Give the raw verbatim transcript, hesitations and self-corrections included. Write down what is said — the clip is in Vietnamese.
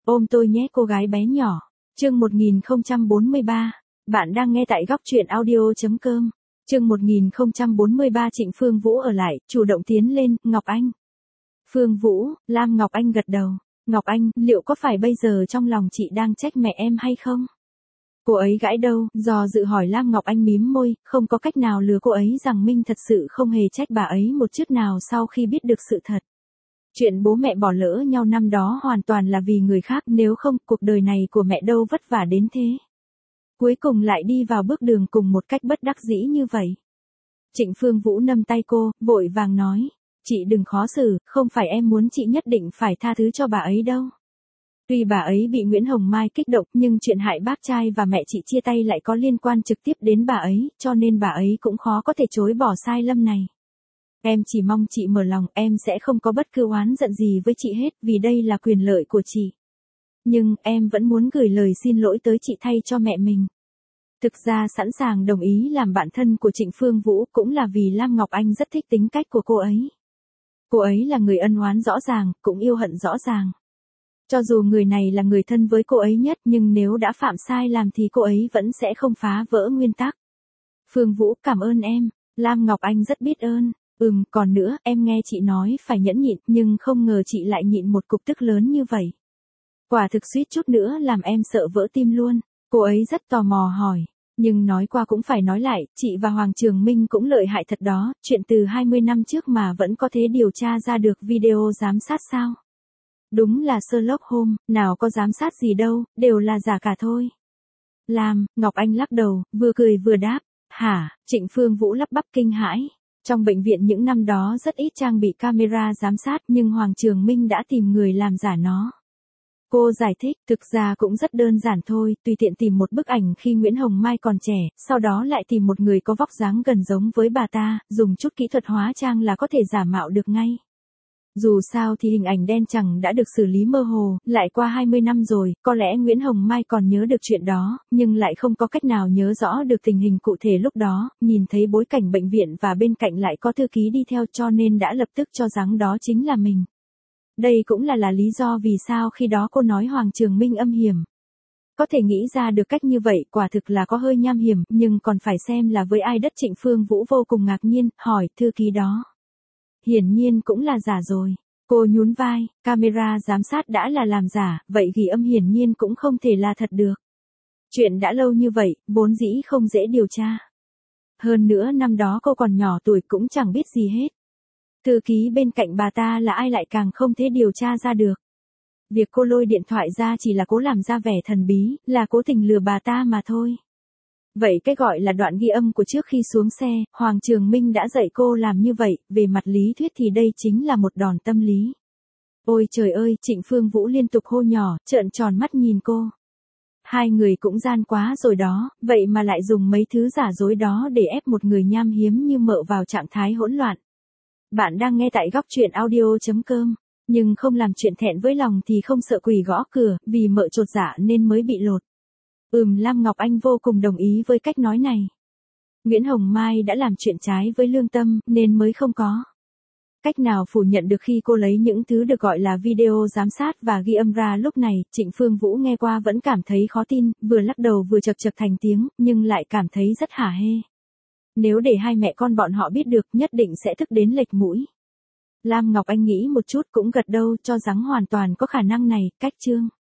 Ôm tôi nhé cô gái bé nhỏ. Chương một nghìn không trăm bốn mươi ba. Bạn đang nghe tại góc truyện audio.com. Chương một nghìn không trăm bốn mươi ba. Trịnh Phương Vũ ở lại, chủ động tiến lên, Ngọc Anh. Phương Vũ, Lam Ngọc Anh gật đầu. Ngọc Anh, liệu có phải bây giờ trong lòng chị đang trách mẹ em hay không? Cô ấy gãi đầu, do dự hỏi. Lam Ngọc Anh mím môi, không có cách nào lừa cô ấy rằng Minh thật sự không hề trách bà ấy một chút nào sau khi biết được sự thật. Chuyện bố mẹ bỏ lỡ nhau năm đó hoàn toàn là vì người khác, nếu không, cuộc đời này của mẹ đâu vất vả đến thế. Cuối cùng lại đi vào bước đường cùng một cách bất đắc dĩ như vậy. Trịnh Phương Vũ nắm tay cô, vội vàng nói, chị đừng khó xử, không phải em muốn chị nhất định phải tha thứ cho bà ấy đâu. Tuy bà ấy bị Nguyễn Hồng Mai kích động, nhưng chuyện hại bác trai và mẹ chị chia tay lại có liên quan trực tiếp đến bà ấy, cho nên bà ấy cũng khó có thể chối bỏ sai lầm này. Em chỉ mong chị mở lòng, em sẽ không có bất cứ oán giận gì với chị hết, vì đây là quyền lợi của chị. Nhưng, em vẫn muốn gửi lời xin lỗi tới chị thay cho mẹ mình. Thực ra sẵn sàng đồng ý làm bạn thân của Trịnh Phương Vũ cũng là vì Lam Ngọc Anh rất thích tính cách của cô ấy. Cô ấy là người ân oán rõ ràng, cũng yêu hận rõ ràng. Cho dù người này là người thân với cô ấy nhất, nhưng nếu đã phạm sai làm thì cô ấy vẫn sẽ không phá vỡ nguyên tắc. Phương Vũ, cảm ơn em. Lam Ngọc Anh rất biết ơn. Ừm, còn nữa, em nghe chị nói phải nhẫn nhịn, nhưng không ngờ chị lại nhịn một cục tức lớn như vậy. Quả thực suýt chút nữa làm em sợ vỡ tim luôn. Cô ấy rất tò mò hỏi. Nhưng nói qua cũng phải nói lại, chị và Hoàng Trường Minh cũng lợi hại thật đó, chuyện từ hai mươi năm trước mà vẫn có thể điều tra ra được video giám sát sao? Đúng là Sherlock Holmes, nào có giám sát gì đâu, đều là giả cả thôi. Lam, Ngọc Anh lắc đầu, vừa cười vừa đáp. Hả? Trịnh Phương Vũ lắp bắp kinh hãi. Trong bệnh viện những năm đó rất ít trang bị camera giám sát, nhưng Hoàng Trường Minh đã tìm người làm giả nó. Cô giải thích, thực ra cũng rất đơn giản thôi, tùy tiện tìm một bức ảnh khi Nguyễn Hồng Mai còn trẻ, sau đó lại tìm một người có vóc dáng gần giống với bà ta, dùng chút kỹ thuật hóa trang là có thể giả mạo được ngay. Dù sao thì hình ảnh đen chẳng đã được xử lý mơ hồ, lại qua hai mươi năm rồi, có lẽ Nguyễn Hồng Mai còn nhớ được chuyện đó, nhưng lại không có cách nào nhớ rõ được tình hình cụ thể lúc đó, nhìn thấy bối cảnh bệnh viện và bên cạnh lại có thư ký đi theo cho nên đã lập tức cho rằng đó chính là mình. Đây cũng là là lý do vì sao khi đó cô nói Hoàng Trường Minh âm hiểm. Có thể nghĩ ra được cách như vậy quả thực là có hơi nham hiểm, nhưng còn phải xem là với ai đất. Trịnh Phương Vũ vô cùng ngạc nhiên, hỏi, thư ký đó. Hiển nhiên cũng là giả rồi. Cô nhún vai, camera giám sát đã là làm giả, vậy ghi âm hiển nhiên cũng không thể là thật được. Chuyện đã lâu như vậy, vốn dĩ không dễ điều tra. Hơn nữa năm đó cô còn nhỏ tuổi cũng chẳng biết gì hết. Thư ký bên cạnh bà ta là ai lại càng không thể điều tra ra được. Việc cô lôi điện thoại ra chỉ là cố làm ra vẻ thần bí, là cố tình lừa bà ta mà thôi. Vậy cái gọi là đoạn ghi âm của trước khi xuống xe, Hoàng Trường Minh đã dạy cô làm như vậy, về mặt lý thuyết thì đây chính là một đòn tâm lý. Ôi trời ơi, Trịnh Phương Vũ liên tục hô nhỏ, trợn tròn mắt nhìn cô. Hai người cũng gian quá rồi đó, vậy mà lại dùng mấy thứ giả dối đó để ép một người nham hiếm như mợ vào trạng thái hỗn loạn. Bạn đang nghe tại góc truyện audio.com, nhưng không làm chuyện thẹn với lòng thì không sợ quỷ gõ cửa, vì mợ chột dạ nên mới bị lột. Ừm, Lam Ngọc Anh vô cùng đồng ý với cách nói này. Nguyễn Hồng Mai đã làm chuyện trái với lương tâm, nên mới không có cách nào phủ nhận được khi cô lấy những thứ được gọi là video giám sát và ghi âm ra. Lúc này, Trịnh Phương Vũ nghe qua vẫn cảm thấy khó tin, vừa lắc đầu vừa chật chật thành tiếng, nhưng lại cảm thấy rất hả hê. Nếu để hai mẹ con bọn họ biết được, nhất định sẽ tức đến lệch mũi. Lam Ngọc Anh nghĩ một chút cũng gật đầu, cho rằng hoàn toàn có khả năng này. Cách chương